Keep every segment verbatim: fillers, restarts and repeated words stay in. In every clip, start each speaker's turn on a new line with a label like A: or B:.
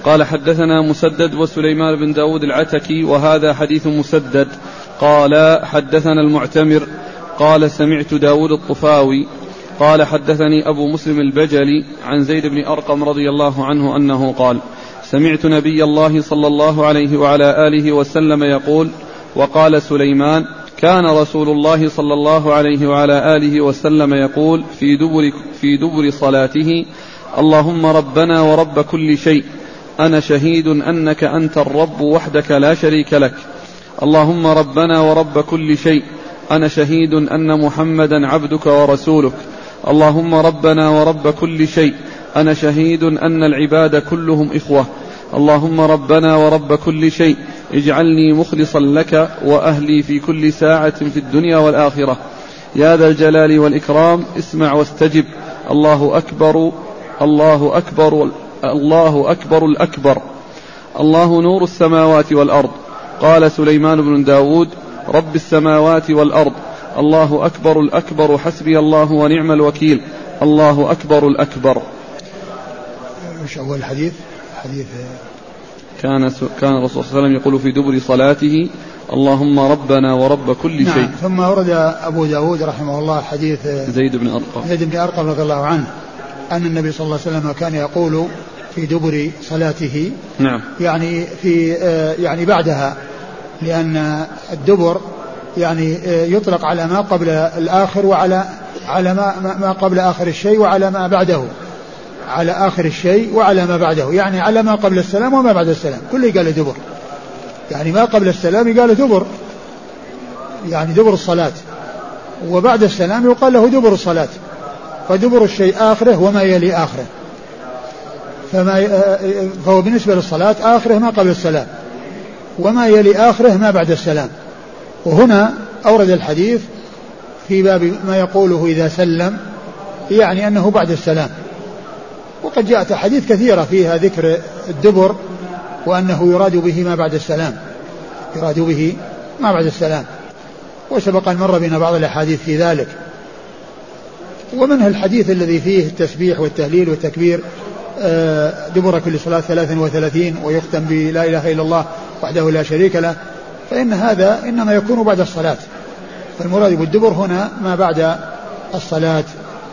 A: قال حدثنا مسدد وسليمان بن داود العتكي وهذا حديث مسدد. قال حدثنا المعتمر قال سمعت داود الطفاوي قال حدثني أبو مسلم البجلي عن زيد بن أرقم رضي الله عنه أنه قال سمعت نبي الله صلى الله عليه وعلى آله وسلم يقول وقال سليمان كان رسول الله صلى الله عليه وعلى آله وسلم يقول في دبر, في دبر صلاته اللهم ربنا ورب كل شيء أنا شهيد أنك أنت الرب وحدك لا شريك لك. اللهم ربنا ورب كل شيء أنا شهيد أن محمدا عبدك ورسولك. اللهم ربنا ورب كل شيء أنا شهيد أن العباد كلهم إخوة. اللهم ربنا ورب كل شيء اجعلني مخلصا لك وأهلي في كل ساعة في الدنيا والآخرة يا ذا الجلال والإكرام اسمع واستجب. الله أكبر الله أكبر الله أكبر الأكبر. الله نور السماوات والأرض. قال سليمان بن داود رب السماوات والأرض. الله أكبر الأكبر حسبي الله ونعم الوكيل. الله أكبر الأكبر.
B: مش أول الحديث حديث
A: كان كان الرسول صلى الله عليه وسلم يقول في دبر صلاته اللهم ربنا ورب كل
B: نعم.
A: شيء.
B: ثم ورد أبو داود رحمه الله حديث
A: زيد بن أرقم
B: زيد بن أرقم رضي الله عنه أن النبي صلى الله عليه وسلم كان يقول في دبر صلاته
A: نعم
B: يعني في يعني بعدها لأن الدبر يعني يطلق على ما قبل الآخر وعلى على ما ما قبل آخر الشيء وعلى ما بعده على آخر الشيء وعلى ما بعده يعني على ما قبل السلام وما بعد السلام كله قال دبر يعني ما قبل السلام قال دبر يعني دبر الصلاة وبعد السلام يقال له دبر الصلاة فدبر الشيء آخره وما يلي آخره فما فهو بالنسبة للصلاة آخره ما قبل السلام وما يلي آخره ما بعد السلام. وهنا أورد الحديث في باب ما يقوله إذا سلم يعني أنه بعد السلام. وقد جاءت حديث كثيرة فيها ذكر الدبر وأنه يراد به ما بعد السلام يراد به ما بعد السلام وسبق أن مر بنا بعض الأحاديث في ذلك. ومنها الحديث الذي فيه التسبيح والتهليل والتكبير دبر كل صلاة ثلاثا وثلاثين ويختم بلا إله إلا الله وحده لا شريك له فإن هذا إنما يكون بعد الصلاة فالمراد بالدبر هنا ما بعد الصلاة.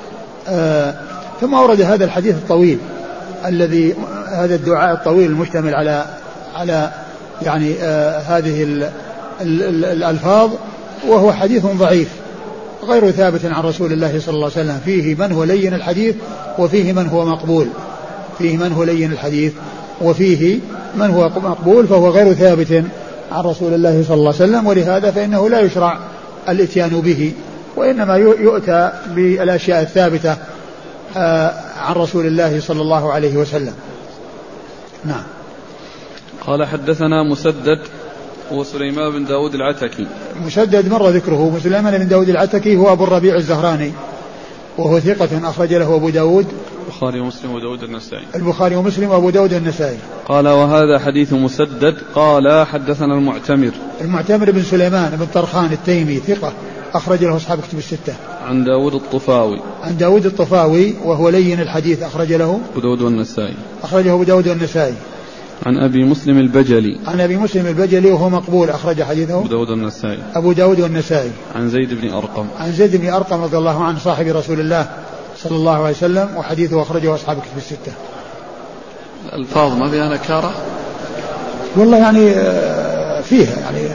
B: ثم أورد هذا الحديث الطويل الذي هذا الدعاء الطويل المشتمل على على يعني آه هذه ال ال ال الألفاظ وهو حديث ضعيف غير ثابت عن رسول الله صلى الله عليه وسلم فيه من هو لين الحديث وفيه من هو مقبول فيه من هو لين الحديث وفيه من هو مقبول فهو غير ثابت عن رسول الله صلى الله عليه وسلم. ولهذا فإنه لا يشرع الاتيان به وإنما يؤتى بالأشياء الثابتة عن رسول الله صلى الله عليه وسلم. نعم.
A: قال حدثنا مسدد وسليمان بن داود العتكي.
B: مسدد مر ذكره. سليمان بن داود العتكي هو أبو الربيع الزهراني وهو ثقة أخرج له أبو داود
A: البخاري ومسلم وداود النسائي
B: البخاري ومسلم وأبو داود النسائي.
A: قال وهذا حديث مسدد. قال حدثنا المعتمر
B: المعتمر بن سليمان بن طرخان التيمي ثقة أخرج له أصحاب كتب الستة.
A: عن داود الطفاوي
B: عن داود الطفاوي وهو لين الحديث أخرج له
A: أبو داود والنسائي
B: أخرجه أبو داود والنسائي.
A: عن أبي مسلم البجلي
B: عن أبي مسلم البجلي وهو مقبول أخرج حديثه
A: أبو داود والنسائي
B: أبو داود والنسائي.
A: عن زيد بن أرقم
B: عن زيد بن أرقم رضي الله عنه صاحب رسول الله صلى الله عليه وسلم وحديثه أخرجه أصحاب كتب الستة.
A: الألفاظ ما فيها نكارة
B: والله يعني فيها يعني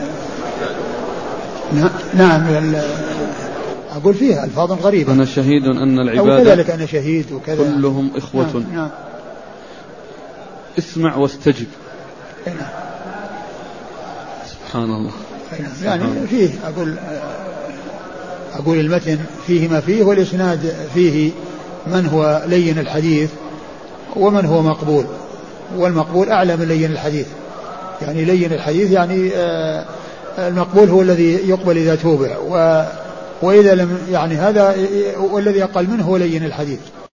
B: نعم أقول فيها ألفاظ غريبة.
A: أنا شهيد أن العباد
B: أو كذلك أنا شهيد وكذا
A: كلهم إخوة.
B: نعم. نعم.
A: اسمع واستجب.
B: نعم.
A: سبحان الله.
B: يعني فيه أقول أقول المتن فيه ما فيه والإسناد فيه من هو لين الحديث ومن هو مقبول والمقبول أعلى من لين الحديث يعني لين الحديث يعني المقبول هو الذي يقبل إذا توبع و وإذا لم يعني هذا والذي أقل منه هو لين الحديث.